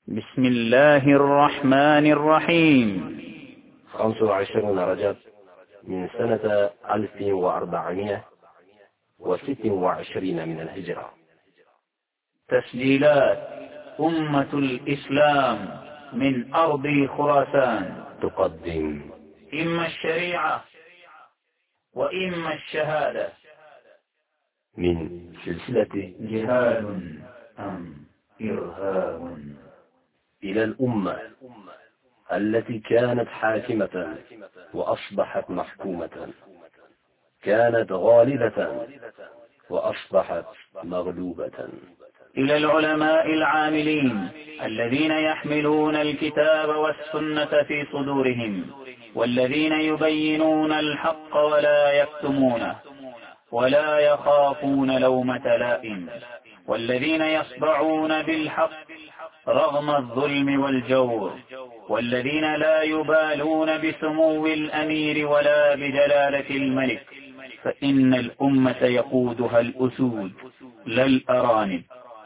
بسم الله الرحمن الرحيم. 25 رجب من سنة 1426 من الهجرة. تسجيلات أمة الإسلام من أرض خراسان تقدم إما الشريعة وإما الشهادة من سلسلة جهاد أم إرهاب إلى الأمة التي كانت حاكمة وأصبحت محكومة، كانت غالبة وأصبحت مغلوبة. إلى العلماء العاملين الذين يحملون الكتاب والسنة في صدورهم، والذين يبينون الحق ولا يكتمونه ولا يخافون لومة لائم، والذين يصدعون بالحق رغم الظلم والجور، والذين لا يبالون بسمو الأمير ولا بجلالة الملك، فإن الأمة يقودها الأسود لا الأرانب.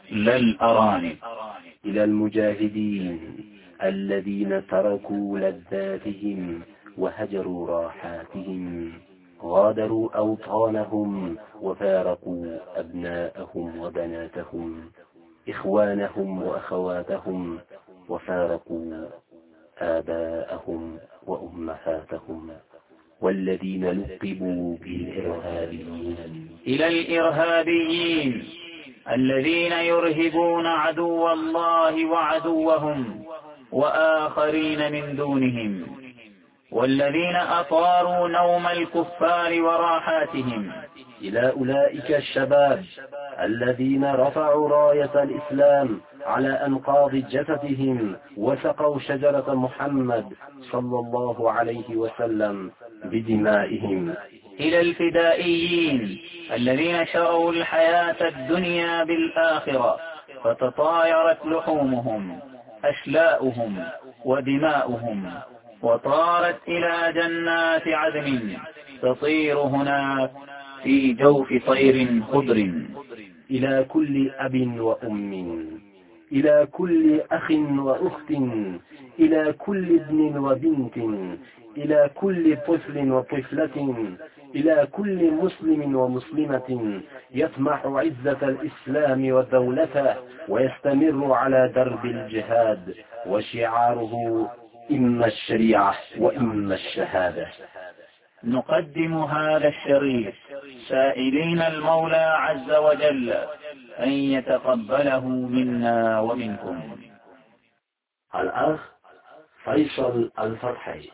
إلى المجاهدين الذين تركوا لذاتهم وهجروا راحاتهم، غادروا أوطانهم وفارقوا أبناءهم وبناتهم، إخوانهم وأخواتهم، وفارقوا آباءهم وأمهاتهم، والذين لقبوا بالإرهابيين. إلى الإرهابيين الذين يرهبون عدو الله وعدوهم وآخرين من دونهم، والذين أطاروا نوم الكفار وراحاتهم. إلى أولئك الشباب الذين رفعوا راية الإسلام على أنقاض جثثهم وسقوا شجرة محمد صلى الله عليه وسلم بدمائهم. إلى الفدائيين الذين شروا الحياة الدنيا بالآخرة، فتطايرت لحومهم أشلاؤهم ودماؤهم، وطارت إلى جنات عدن تطير هناك في جوف طير خضر. إلى كل أب وأم، إلى كل أخ وأخت، إلى كل ابن وبنت، إلى كل طفل وطفلة، إلى كل مسلم ومسلمة يطمح عزة الإسلام ودولته ويستمر على درب الجهاد، وشعاره إما الشريعة وإما الشهادة. نقدم هذا الشريط سائلين المولى عز وجل أن يتقبله منا ومنكم. الأخ فيصل الفرحي،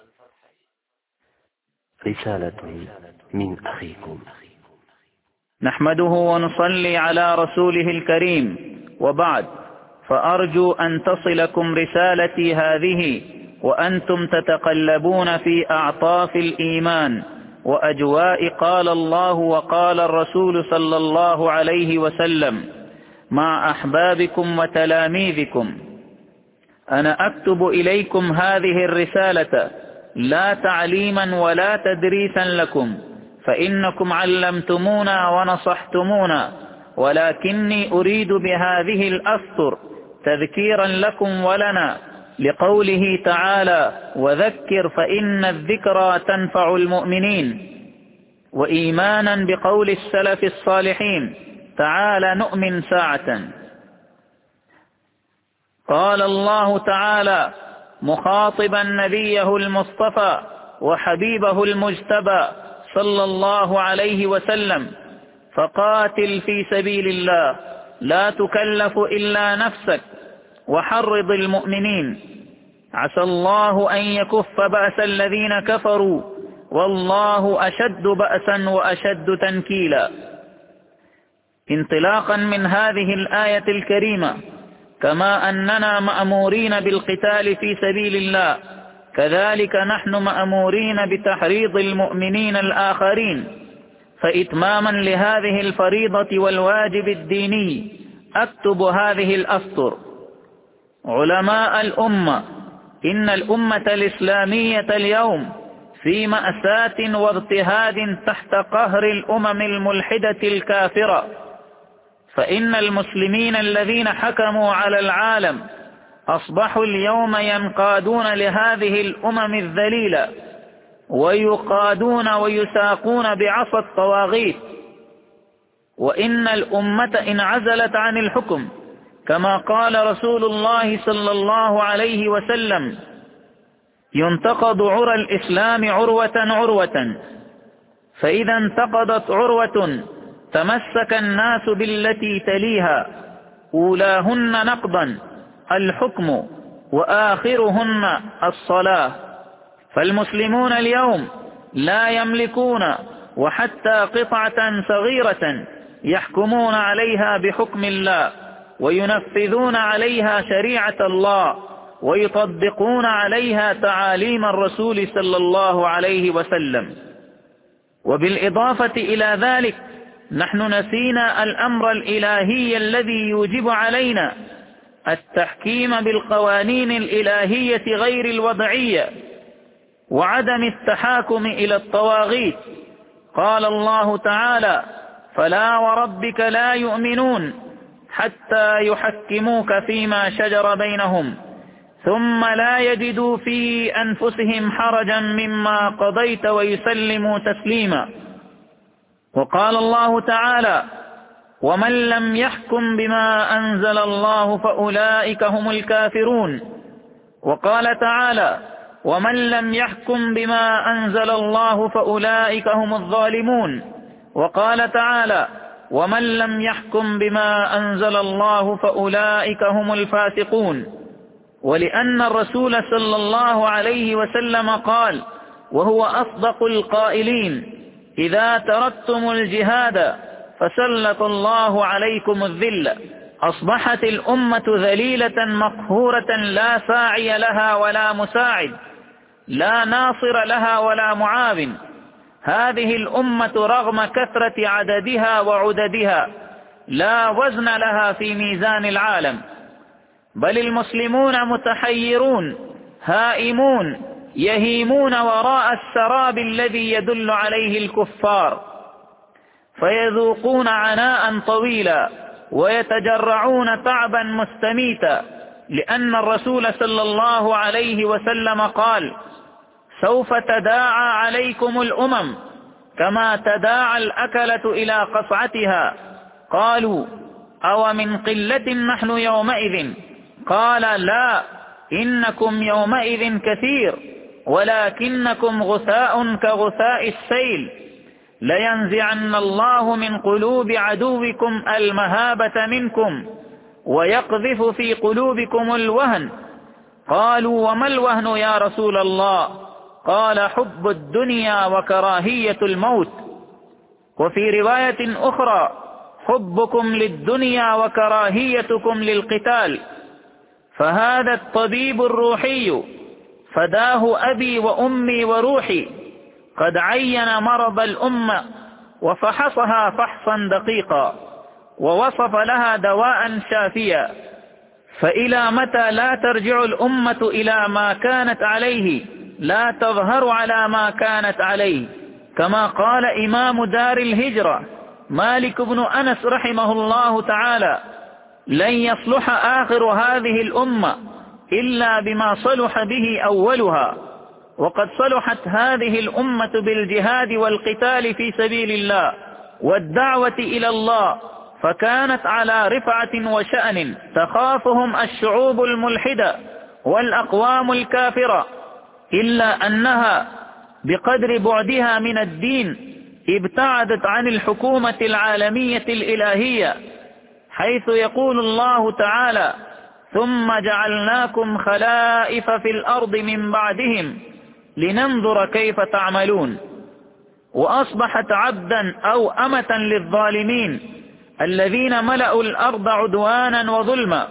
رسالة من أخيكم. نحمده ونصلي على رسوله الكريم، وبعد، فأرجو أن تصلكم رسالتي هذه وأنتم تتقلبون في أعطاف الإيمان وأجواء قال الله وقال الرسول صلى الله عليه وسلم مع أحبابكم وتلاميذكم. أنا أكتب إليكم هذه الرسالة لا تعليما ولا تدريسا لكم، فإنكم علمتمونا ونصحتمونا، ولكني أريد بهذه الأسطر تذكيرا لكم ولنا، لقوله تعالى: وذكر فإن الذكرى تنفع المؤمنين، وإيمانا بقول السلف الصالحين: تعالى نؤمن ساعة. قال الله تعالى مخاطبا نبيه المصطفى وحبيبه المجتبى صلى الله عليه وسلم: فقاتل في سبيل الله لا تكلف إلا نفسك وحرض المؤمنين، عسى الله أن يكف بأس الذين كفروا والله أشد بأسا وأشد تنكيلا. انطلاقا من هذه الآية الكريمة، كما أننا مأمورين بالقتال في سبيل الله، كذلك نحن مأمورين بتحريض المؤمنين الآخرين. فإتماما لهذه الفريضة والواجب الديني أكتب هذه الأسطر: علماء الأمة، إن الأمة الإسلامية اليوم في مأساة واضطهاد تحت قهر الأمم الملحدة الكافرة، فإن المسلمين الذين حكموا على العالم أصبحوا اليوم ينقادون لهذه الأمم الذليلة ويقادون ويساقون بعصا الطواغيت، وإن الأمة انعزلت عن الحكم كما قال رسول الله صلى الله عليه وسلم: ينتقض عرى الإسلام عروة عروة، فإذا انتقضت عروة تمسك الناس بالتي تليها، أولاهن نقضا الحكم وآخرهن الصلاة. فالمسلمون اليوم لا يملكون وحتى قطعة صغيرة يحكمون عليها بحكم الله، وينفذون عليها شريعة الله، ويطبقون عليها تعاليم الرسول صلى الله عليه وسلم. وبالإضافة إلى ذلك نحن نسينا الأمر الإلهي الذي يوجب علينا التحكيم بالقوانين الإلهية غير الوضعية وعدم التحاكم إلى الطواغيت. قال الله تعالى: فلا وربك لا يؤمنون حتى يحكموك فيما شجر بينهم ثم لا يجدوا في أنفسهم حرجا مما قضيت ويسلموا تسليما. وقال الله تعالى: ومن لم يحكم بما أنزل الله فأولئك هم الكافرون. وقال تعالى: ومن لم يحكم بما أنزل الله فأولئك هم الظالمون. وقال تعالى: ومن لم يحكم بما أنزل الله فأولئك هم الفاسقون. ولأن الرسول صلى الله عليه وسلم قال، وهو أصدق القائلين: إذا تركتم الجهاد فسلط الله عليكم الذل. أصبحت الأمة ذليلة مقهورة لا ساعي لها ولا مساعد، لا ناصر لها ولا معاون. هذه الأمة رغم كثرة عددها وعددها لا وزن لها في ميزان العالم، بل المسلمون متحيرون هائمون يهيمون وراء السراب الذي يدل عليه الكفار، فيذوقون عناء طويلا ويتجرعون تعبا مستميتا، لأن الرسول صلى الله عليه وسلم قال: سوف تداعى عليكم الأمم كما تداعى الأكلة إلى قصعتها. قالوا: أو من قلة نحن يومئذ؟ قال: لا، إنكم يومئذ كثير ولكنكم غثاء كغثاء السيل. لينزعن الله من قلوب عدوكم المهابة منكم ويقذف في قلوبكم الوهن. قالوا: وما الوهن يا رسول الله؟ قال: حب الدنيا وكراهية الموت. وفي رواية أخرى: حبكم للدنيا وكراهيتكم للقتال. فهذا الطبيب الروحي فداه أبي وأمي وروحي قد عين مرض الأمة وفحصها فحصا دقيقا ووصف لها دواء شافيا. فإلى متى لا ترجع الأمة إلى ما كانت عليه، لا تظهر على ما كانت عليه، كما قال إمام دار الهجرة مالك بن أنس رحمه الله تعالى: لن يصلح آخر هذه الأمة إلا بما صلح به أولها. وقد صلحت هذه الأمة بالجهاد والقتال في سبيل الله والدعوة إلى الله، فكانت على رفعة وشأن تخافهم الشعوب الملحدة والأقوام الكافرة، إلا أنها بقدر بعدها من الدين ابتعدت عن الحكومة العالمية الإلهية، حيث يقول الله تعالى: ثم جعلناكم خلائف في الأرض من بعدهم لننظر كيف تعملون. وأصبحت عبدا أو أمة للظالمين الذين ملأوا الأرض عدوانا وظلما.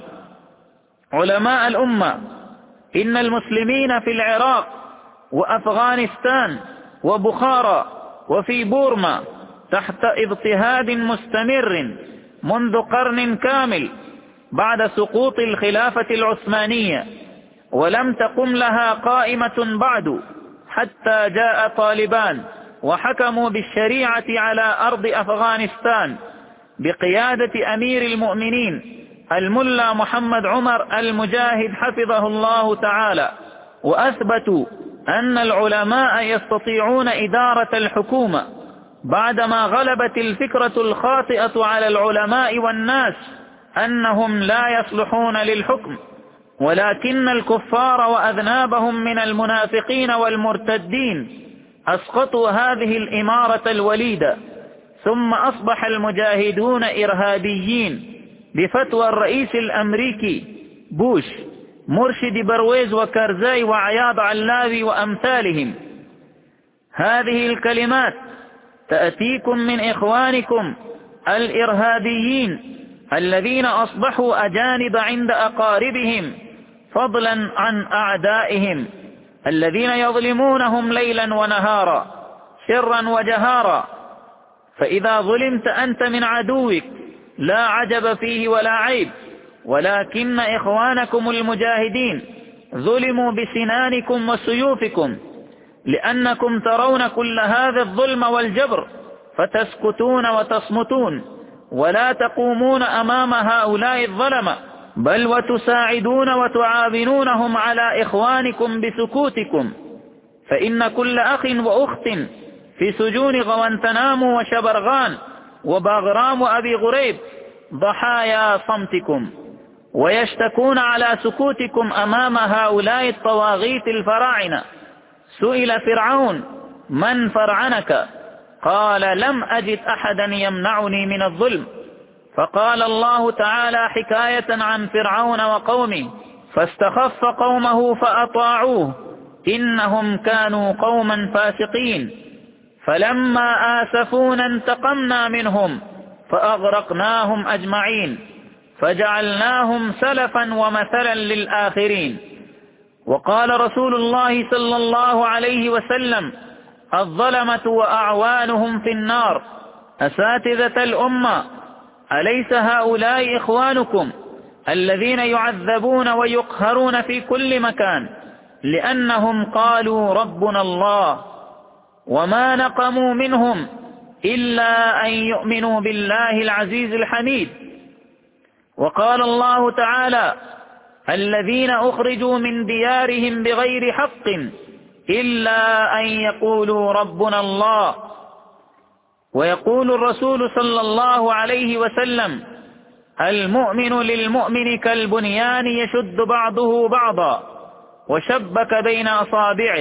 علماء الأمة، إن المسلمين في العراق وأفغانستان وبخارى وفي بورما تحت اضطهاد مستمر منذ قرن كامل بعد سقوط الخلافة العثمانية، ولم تقم لها قائمة بعد حتى جاء طالبان وحكموا بالشريعة على أرض أفغانستان بقيادة أمير المؤمنين الملا محمد عمر المجاهد حفظه الله تعالى، وأثبتوا أن العلماء يستطيعون إدارة الحكومة بعدما غلبت الفكرة الخاطئة على العلماء والناس أنهم لا يصلحون للحكم، ولكن الكفار وأذنابهم من المنافقين والمرتدين أسقطوا هذه الإمارة الوليدة، ثم أصبح المجاهدون إرهابيين بفتوى الرئيس الأمريكي بوش، مرشد برويز وكارزاي وعياض علاوي وأمثالهم. هذه الكلمات تأتيكم من إخوانكم الإرهابيين الذين أصبحوا أجانب عند أقاربهم فضلا عن أعدائهم الذين يظلمونهم ليلا ونهارا سرا وجهارا. فإذا ظلمت أنت من عدوك لا عجب فيه ولا عيب، ولكن إخوانكم المجاهدين ظلموا بسنانكم وسيوفكم، لأنكم ترون كل هذا الظلم والجبر فتسكتون وتصمتون ولا تقومون أمام هؤلاء الظلمة، بل وتساعدون وتعاونونهم على إخوانكم بسكوتكم. فإن كل أخ وأخت في سجون غوانتنامو وشبرغان وباغرام وأبي غريب ضحايا صمتكم، ويشتكون على سكوتكم أمام هؤلاء الطواغيت الفراعنة. سئل فرعون: من فرعنك؟ قال: لم أجد أحدا يمنعني من الظلم. فقال الله تعالى حكاية عن فرعون وقومه: فاستخف قومه فأطاعوه إنهم كانوا قوما فاسقين، فلما آسفونا انتقمنا منهم فأغرقناهم أجمعين فجعلناهم سلفا ومثلا للآخرين. وقال رسول الله صلى الله عليه وسلم: الظلمة وأعوانهم في النار. أساتذة الأمة، أليس هؤلاء إخوانكم الذين يعذبون ويقهرون في كل مكان لأنهم قالوا ربنا الله، وما نقموا منهم إلا أن يؤمنوا بالله العزيز الحميد. وقال الله تعالى: الذين أخرجوا من ديارهم بغير حق إلا أن يقولوا ربنا الله. ويقول الرسول صلى الله عليه وسلم: المؤمن للمؤمن كالبنيان يشد بعضه بعضا وشبك بين أصابعه.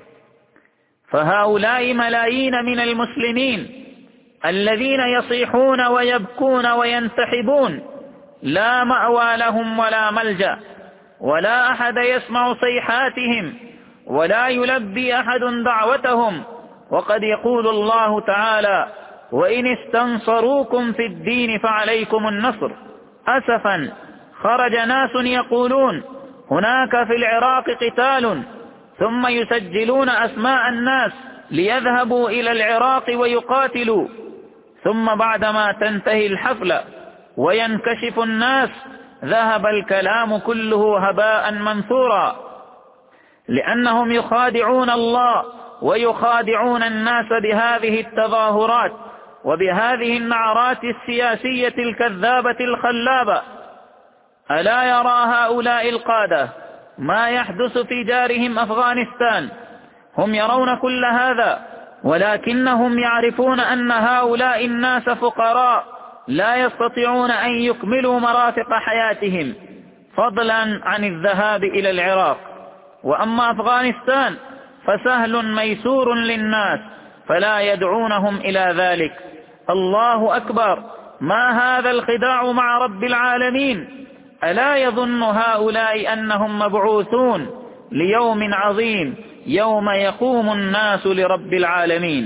فهؤلاء ملايين من المسلمين الذين يصيحون ويبكون وينتحبون لا مأوى لهم ولا ملجأ، ولا أحد يسمع صيحاتهم، ولا يلبي أحد دعوتهم. وقد يقول الله تعالى: وإن استنصروكم في الدين فعليكم النصر. أسفا خرج ناس يقولون هناك في العراق قتال، ثم يسجلون أسماء الناس ليذهبوا إلى العراق ويقاتلوا، ثم بعدما تنتهي الحفلة وينكشف الناس ذهب الكلام كله هباء منثورا، لأنهم يخادعون الله ويخادعون الناس بهذه التظاهرات وبهذه النعرات السياسية الكذابة الخلابة. ألا يرى هؤلاء القادة ما يحدث في جارهم أفغانستان؟ هم يرون كل هذا، ولكنهم يعرفون أن هؤلاء الناس فقراء لا يستطيعون أن يكملوا مرافق حياتهم، فضلا عن الذهاب إلى العراق. وأما أفغانستان فسهل ميسور للناس، فلا يدعونهم إلى ذلك. الله أكبر، ما هذا الخداع مع رب العالمين؟ ألا يظن هؤلاء أنهم مبعوثون ليوم عظيم يوم يقوم الناس لرب العالمين؟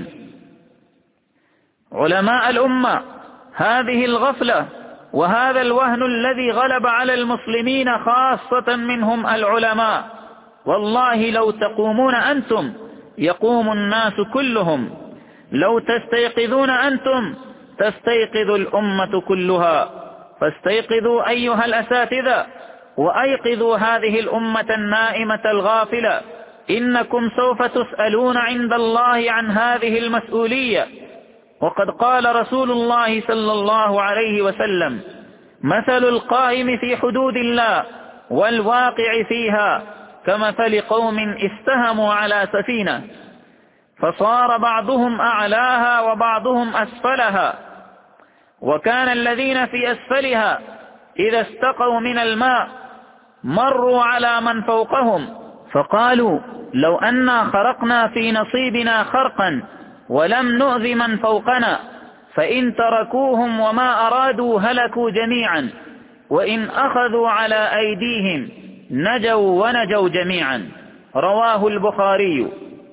علماء الأمة، هذه الغفلة وهذا الوهن الذي غلب على المسلمين خاصة منهم العلماء، والله لو تقومون أنتم يقوم الناس كلهم، لو تستيقظون أنتم تستيقظ الأمة كلها. فاستيقظوا أيها الأساتذة، وأيقظوا هذه الأمة النائمة الغافلة، إنكم سوف تسألون عند الله عن هذه المسؤولية. وقد قال رسول الله صلى الله عليه وسلم: مثل القائم في حدود الله والواقع فيها كمثل قوم استهموا على سفينة فصار بعضهم أعلاها وبعضهم أسفلها، وكان الذين في أسفلها إذا استقوا من الماء مروا على من فوقهم فقالوا لو أنا خرقنا في نصيبنا خرقا ولم نؤذ من فوقنا، فإن تركوهم وما أرادوا هلكوا جميعا، وإن أخذوا على أيديهم نجوا ونجوا جميعا. رواه البخاري.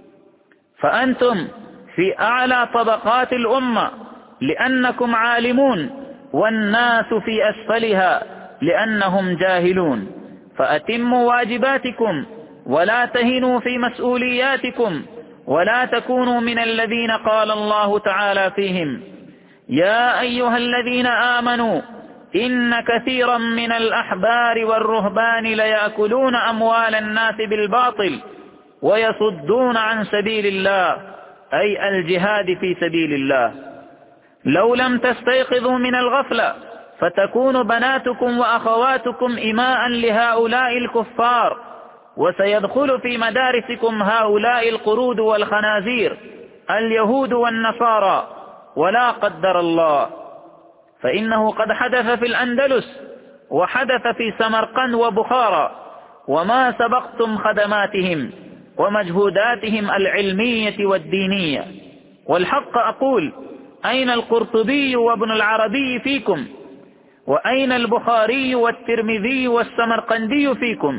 فأنتم في أعلى طبقات الأمة لأنكم عالمون، والناس في أسفلها لأنهم جاهلون، فأتموا واجباتكم ولا تهنوا في مسؤولياتكم، ولا تكونوا من الذين قال الله تعالى فيهم يا أيها الذين آمنوا إن كثيرا من الأحبار والرهبان ليأكلون أموال الناس بالباطل ويصدون عن سبيل الله، أي الجهاد في سبيل الله. لو لم تستيقظوا من الغفلة فتكون بناتكم وأخواتكم إماء لهؤلاء الكفار، وسيدخل في مدارسكم هؤلاء القرود والخنازير اليهود والنصارى، ولا قدر الله، فإنه قد حدث في الأندلس وحدث في سمرقند وبخارى، وما سبقتم خدماتهم ومجهوداتهم العلمية والدينية. والحق أقول أين القرطبي وابن العربي فيكم؟ وأين البخاري والترمذي والسمرقندي فيكم؟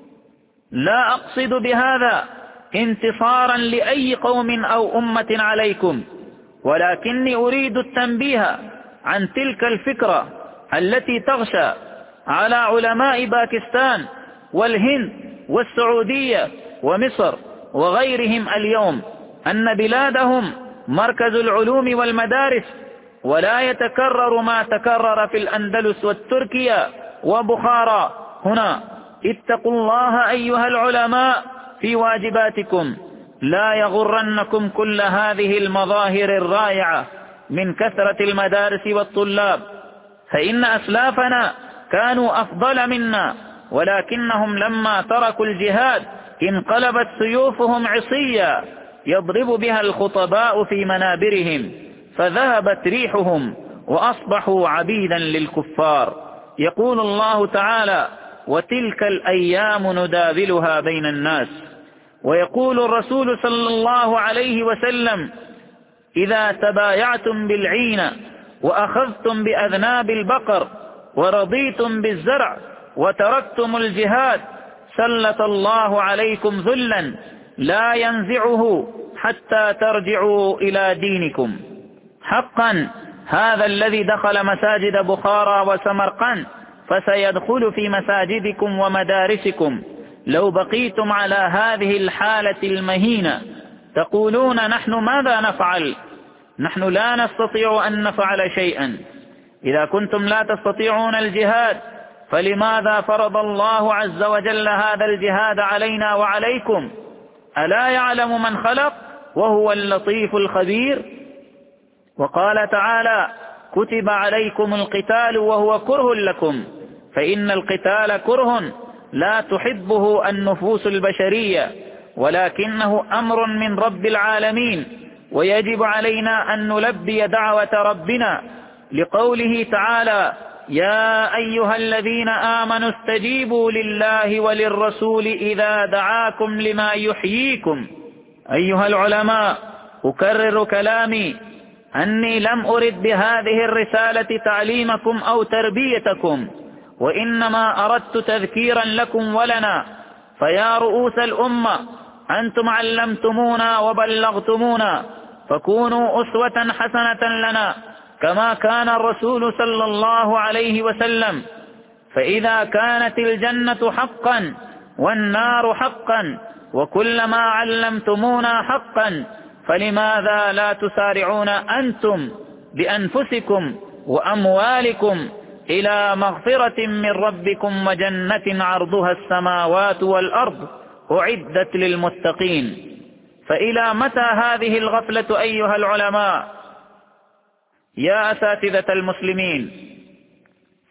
لا أقصد بهذا انتصارا لأي قوم أو أمة عليكم، ولكني أريد التنبيه عن تلك الفكرة التي تغشى على علماء باكستان والهند والسعودية ومصر وغيرهم اليوم، أن بلادهم مركز العلوم والمدارس، ولا يتكرر ما تكرر في الأندلس والتركيا وبخارى هنا. اتقوا الله أيها العلماء في واجباتكم، لا يغرنكم كل هذه المظاهر الرائعة من كثرة المدارس والطلاب، فإن أسلافنا كانوا أفضل منا، ولكنهم لما تركوا الجهاد انقلبت سيوفهم عصيا يضرب بها الخطباء في منابرهم، فذهبت ريحهم وأصبحوا عبيدا للكفار. يقول الله تعالى وتلك الأيام نداولها بين الناس. ويقول الرسول صلى الله عليه وسلم إذا تبايعتم بالعين وأخذتم بأذناب البقر ورضيتم بالزرع وتركتم الجهاد سلط الله عليكم ذلا لا ينزعه حتى ترجعوا إلى دينكم. حقا هذا الذي دخل مساجد بخارى وسمرقند فسيدخل في مساجدكم ومدارسكم لو بقيتم على هذه الحالة المهينة. تقولون نحن ماذا نفعل؟ نحن لا نستطيع أن نفعل شيئا. إذا كنتم لا تستطيعون الجهاد فلماذا فرض الله عز وجل هذا الجهاد علينا وعليكم؟ ألا يعلم من خلق وهو اللطيف الخبير؟ وقال تعالى كتب عليكم القتال وهو كره لكم، فإن القتال كره لا تحبه النفوس البشرية، ولكنه أمر من رب العالمين، ويجب علينا أن نلبي دعوة ربنا لقوله تعالى يا أيها الذين آمنوا استجيبوا لله وللرسول إذا دعاكم لما يحييكم. أيها العلماء، أكرر كلامي أني لم أرد بهذه الرسالة تعليمكم أو تربيتكم، وإنما أردت تذكيرا لكم ولنا. فيا رؤوس الأمة، أنتم علمتمونا وبلغتمونا، فكونوا أسوة حسنة لنا كما كان الرسول صلى الله عليه وسلم. فإذا كانت الجنة حقا والنار حقا وكل ما علمتمونا حقا، فلماذا لا تسارعون أنتم بأنفسكم وأموالكم إلى مغفرة من ربكم وجنة عرضها السماوات والأرض أعدت للمتقين؟ فإلى متى هذه الغفلة أيها العلماء؟ يا أساتذة المسلمين،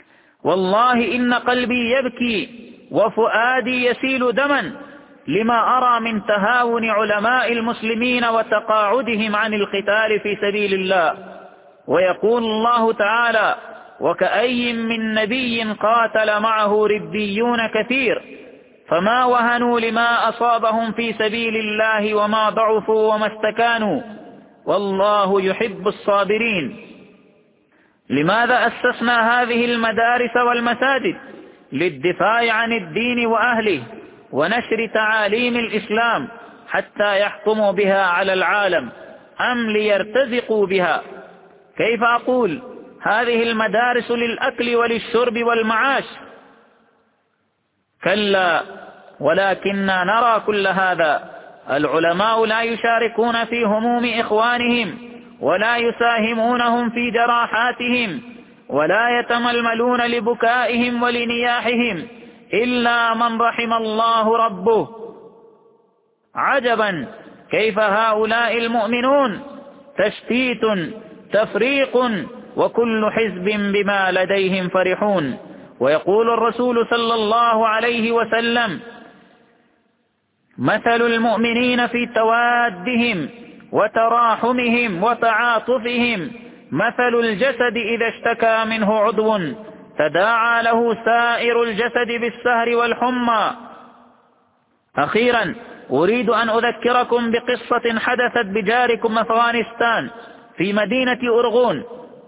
والله إن قلبي يبكي وفؤادي يسيل دما لما أرى من تهاون علماء المسلمين وتقاعدهم عن القتال في سبيل الله. ويقول الله تعالى: وكأي من نبي قاتل معه ربيون كثير فما وهنوا لما أصابهم في سبيل الله وما ضعفوا وما استكانوا والله يحب الصابرين. لماذا أسسنا هذه المدارس والمساجد؟ للدفاع عن الدين وأهله ونشر تعاليم الإسلام حتى يحكموا بها على العالم أم ليرتزقوا بها؟ كيف أقول هذه المدارس للأكل وللشرب والمعاش؟ كلا، ولكننا نرى كل هذا. العلماء لا يشاركون في هموم إخوانهم ولا يساهمونهم في جراحاتهم ولا يتململون لبكائهم ولنياحهم إلا من رحم الله ربه. عجبا كيف هؤلاء المؤمنون تشتيت تفريق وكل حزب بما لديهم فرحون. ويقول الرسول صلى الله عليه وسلم: مثل المؤمنين في توادهم وتراحمهم وتعاطفهم مثل الجسد إذا اشتكى منه عضو تداعى له سائر الجسد بالسهر والحمى. أخيرا أريد أن أذكركم بقصة حدثت بجاركم أفغانستان في مدينة أرغون،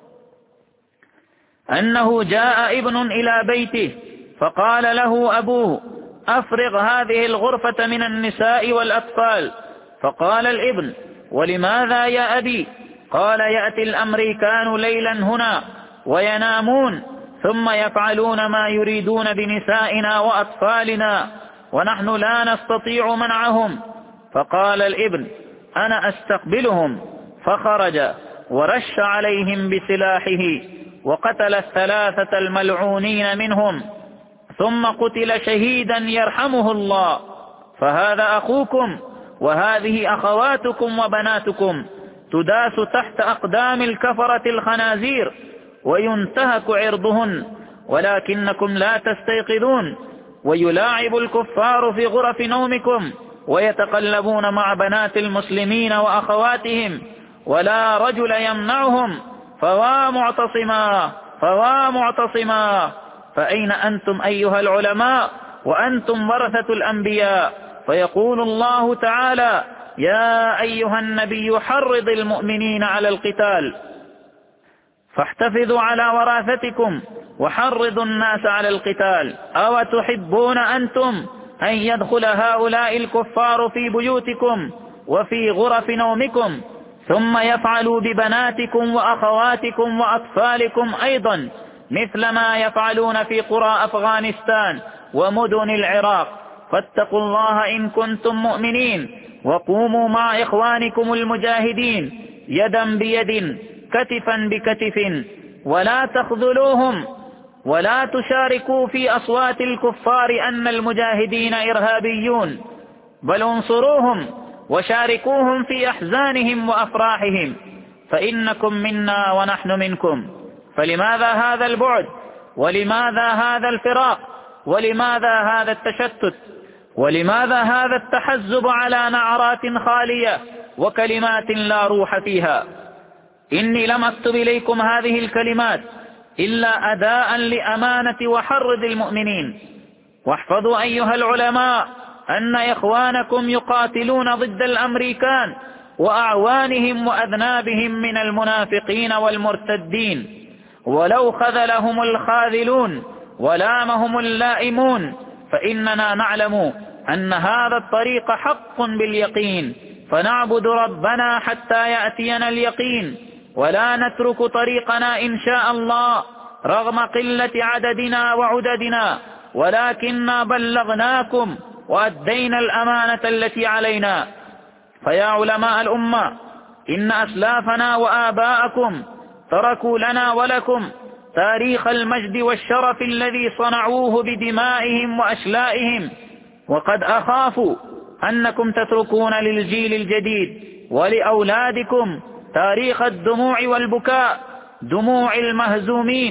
أنه جاء ابن إلى بيته فقال له أبوه: أفرغ هذه الغرفة من النساء والأطفال. فقال الابن: ولماذا يا أبي؟ قال: يأتي الأمريكان ليلا هنا وينامون ثم يفعلون ما يريدون بنسائنا وأطفالنا ونحن لا نستطيع منعهم. فقال الابن: أنا أستقبلهم. فخرج ورش عليهم بسلاحه وقتل الثلاثة الملعونين منهم، ثم قتل شهيدا يرحمه الله. فهذا أخوكم وهذه أخواتكم وبناتكم تداس تحت أقدام الكفرة الخنازير وينتهك عرضهن، ولكنكم لا تستيقظون. ويلاعب الكفار في غرف نومكم ويتقلبون مع بنات المسلمين وأخواتهم ولا رجل يمنعهم. فوا معتصما فوا معتصما. فأين أنتم أيها العلماء وأنتم ورثة الأنبياء؟ فيقول الله تعالى: يا أيها النبي حرض المؤمنين على القتال. فاحتفظوا على وراثتكم وحرضوا الناس على القتال. أو تحبون أنتم أن يدخل هؤلاء الكفار في بيوتكم وفي غرف نومكم ثم يفعلوا ببناتكم وأخواتكم وأطفالكم أيضا مثل ما يفعلون في قرى أفغانستان ومدن العراق؟ فاتقوا الله إن كنتم مؤمنين وقوموا مع إخوانكم المجاهدين يدا بيد كتفا بكتف، ولا تخذلوهم ولا تشاركوا في أصوات الكفار أن المجاهدين إرهابيون، بل انصروهم وشاركوهم في أحزانهم وأفراحهم، فإنكم منا ونحن منكم. فلماذا هذا البعد؟ ولماذا هذا الفراق؟ ولماذا هذا التشتت؟ ولماذا هذا التحزب على نعرات خالية وكلمات لا روح فيها؟ إني لم أكتب إليكم هذه الكلمات إلا أداء لأمانة وحرض المؤمنين. واحفظوا أيها العلماء أن إخوانكم يقاتلون ضد الأمريكان وأعوانهم وأذنابهم من المنافقين والمرتدين، ولو خذلهم الخاذلون ولامهم اللائمون، فإننا نعلم أن هذا الطريق حق باليقين، فنعبد ربنا حتى يأتينا اليقين، ولا نترك طريقنا إن شاء الله رغم قلة عددنا وعددنا، ولكننا بلغناكم وأدينا الأمانة التي علينا. فيا علماء الأمة، إن أسلافنا وآباءكم تركوا لنا ولكم تاريخ المجد والشرف الذي صنعوه بدمائهم وأشلائهم، وقد أخاف أنكم تتركون للجيل الجديد ولأولادكم تاريخ الدموع والبكاء، دموع المهزومين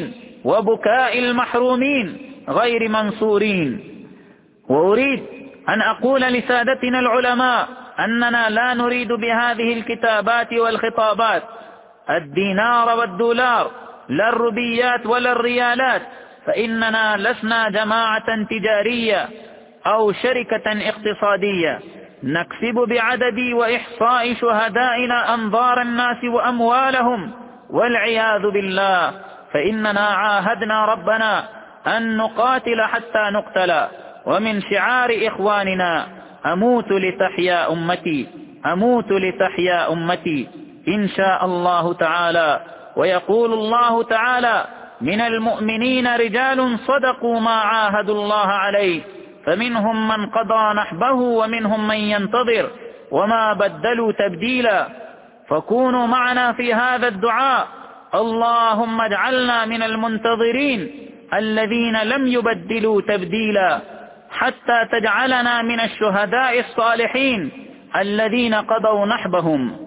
وبكاء المحرومين غير منصورين. وأريد أن أقول لسادتنا العلماء أننا لا نريد بهذه الكتابات والخطابات الدينار والدولار، لا الربيات ولا الريالات، فإننا لسنا جماعة تجارية أو شركة اقتصادية نكسب بعدد وإحصاء شهدائنا أنظار الناس وأموالهم والعياذ بالله، فإننا عاهدنا ربنا أن نقاتل حتى نقتل. ومن شعار إخواننا أموت لتحيا أمتي، أموت لتحيا أمتي إن شاء الله تعالى. ويقول الله تعالى: من المؤمنين رجال صدقوا ما عاهدوا الله عليه فمنهم من قضى نحبه ومنهم من ينتظر وما بدلوا تبديلا. فكونوا معنا في هذا الدعاء: اللهم اجعلنا من المنتظرين الذين لم يبدلوا تبديلا، حتى تجعلنا من الشهداء الصالحين الذين قضوا نحبهم.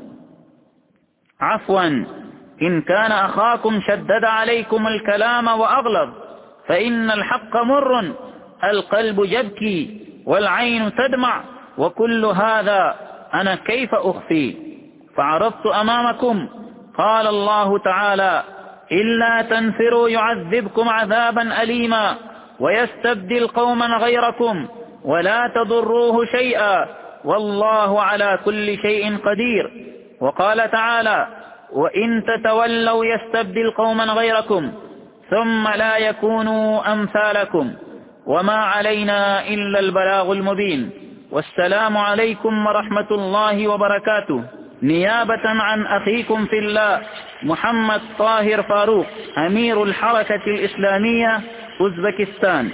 عفوا إن كان أخاكم شدد عليكم الكلام وأغلظ، فإن الحق مر، القلب يبكي والعين تدمع، وكل هذا أنا كيف أخفي؟ فعرضت أمامكم قال الله تعالى: إلا تنفروا يعذبكم عذابا أليما ويستبدل قوما غيركم ولا تضروه شيئا والله على كل شيء قدير. وقال تعالى: وإن تتولوا يستبدل قوما غيركم ثم لا يكونوا أمثالكم وما علينا إلا البلاغ المبين. والسلام عليكم ورحمة الله وبركاته، نيابة عن أخيكم في الله محمد طاهر فاروق، أمير الحركة الإسلامية أوزبكستان.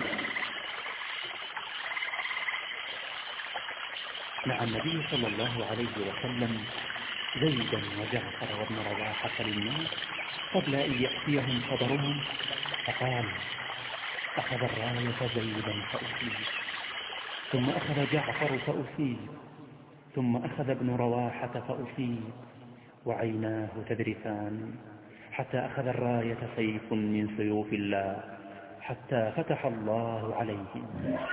مع النبي صلى الله عليه وسلم زيدا وجعفر وابن رواحة للناس قبل أن يأتيهم خبرهم، فقال: أخذ الراية زيدا فأصيب، ثم أخذ جعفر فأصيب، ثم أخذ ابن رواحة فأصيب، وعيناه تذرفان، حتى أخذ الراية سيف من سيوف الله، حتى فتح الله عليهم.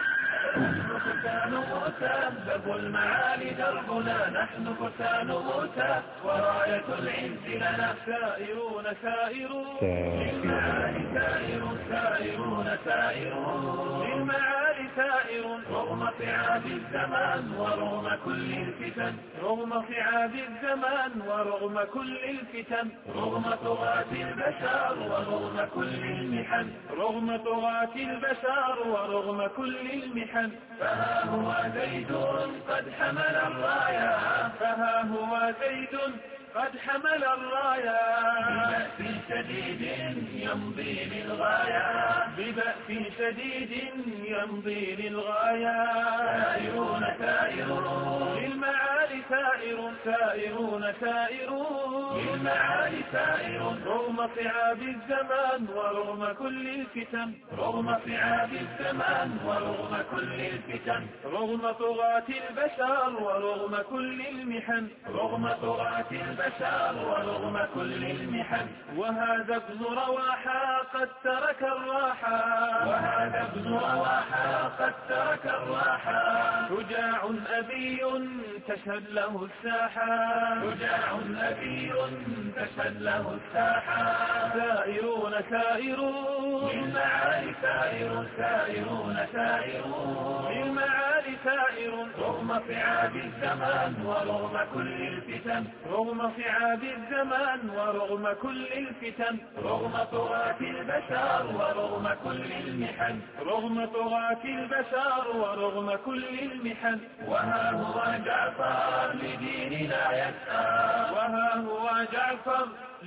نحن فرسان موسى، باب المعالي دربنا، نحن فرسان موسى، وراية العز لنا، سائرون سائرون للمعالي، سائرون سائرون سائرون للمعالي، سائرون رغم صعاب الزمان ورغم كل الفتن، رغم صعاب الزمان ورغم كل الفتن، رغم طغاة البشر ورغم كل المحن، رغم طغاة البشر ورغم كل المحن. فها هو زيد قد حمل الراية، فها هو زيد قد حمل الراية، ببأس شديد يمضي للغاية، ببأس شديد يمضي للغاية. سائرون سائرون للمعالي، سائرون سائرون سائرون للمعالي، سائرون رغم صعاب الزمان ورغم كل الفتن، رغم صعاب الزمان ورغم كل الفتن، رغم طغاة البشر ورغم كل المحن، رغم طغاة البشر ورغم كل المحن. وهذا ابن رواحة قد ترك الراحة، وهذا ابن رواحة قد ترك الراحة، شجاع أبي تشهد له الساحة، شجاع أبي تشهد له الساحة. سائرون سائرون للمعالي، سائرون سائرون سائرون للمعالي، سائرون رغم صعاب الزمان ورغم كل الفتن، رغم صعاب الزمان ورغم كل الفتن، رغم طغاة البشر ورغم كل المحن، رغم طغاة البشر ورغم كل المحن. وها هو جعفر لديننا يسعى، وها هو جعفر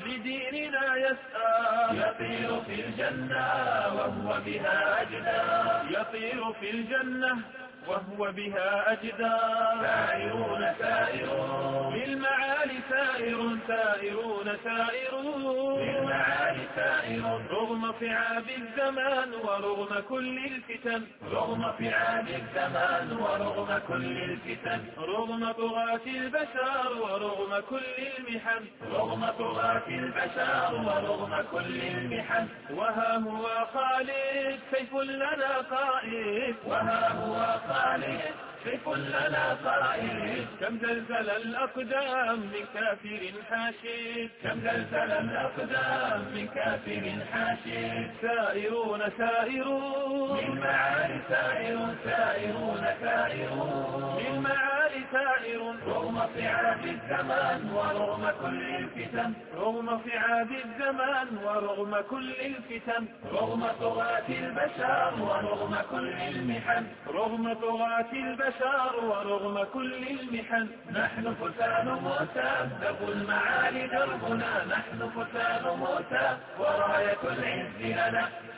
لديننا يسعى، يطير في الجنة وهو بها أجدى، يطير في الجنة وهو بها أجدى. سائرون سائرون للمعالي، للمعالي سائر سائرون سائرون للمعالي سائر رغم صعاب الزمان ورغم كل الفتن رغم صعاب الزمان ورغم كل الفتن رغم طغاة البشر ورغم كل المحن رغم طغاة البشر ورغم كل المحن وها هو خالد سيف لنا قائد وها هو خالد سيف لنا قائد كم زلزل الأقدام من كافر حاشد كم زلزل الأقدام من كافر حاشد سائرون سائرون للمعالي سائر سائرون سائرون للمعالي سائر رغم صعاب الزمان ورغم كل الفتن رغم صعاب الزمان ورغم كل الفتن رغم طغاة البشر ورغم كل المحن رغم طغاة البشر ورغم كل المحن نحن فرسان موسى ذو المعالي دربنا نحن فرسان موسى وراية العز لنا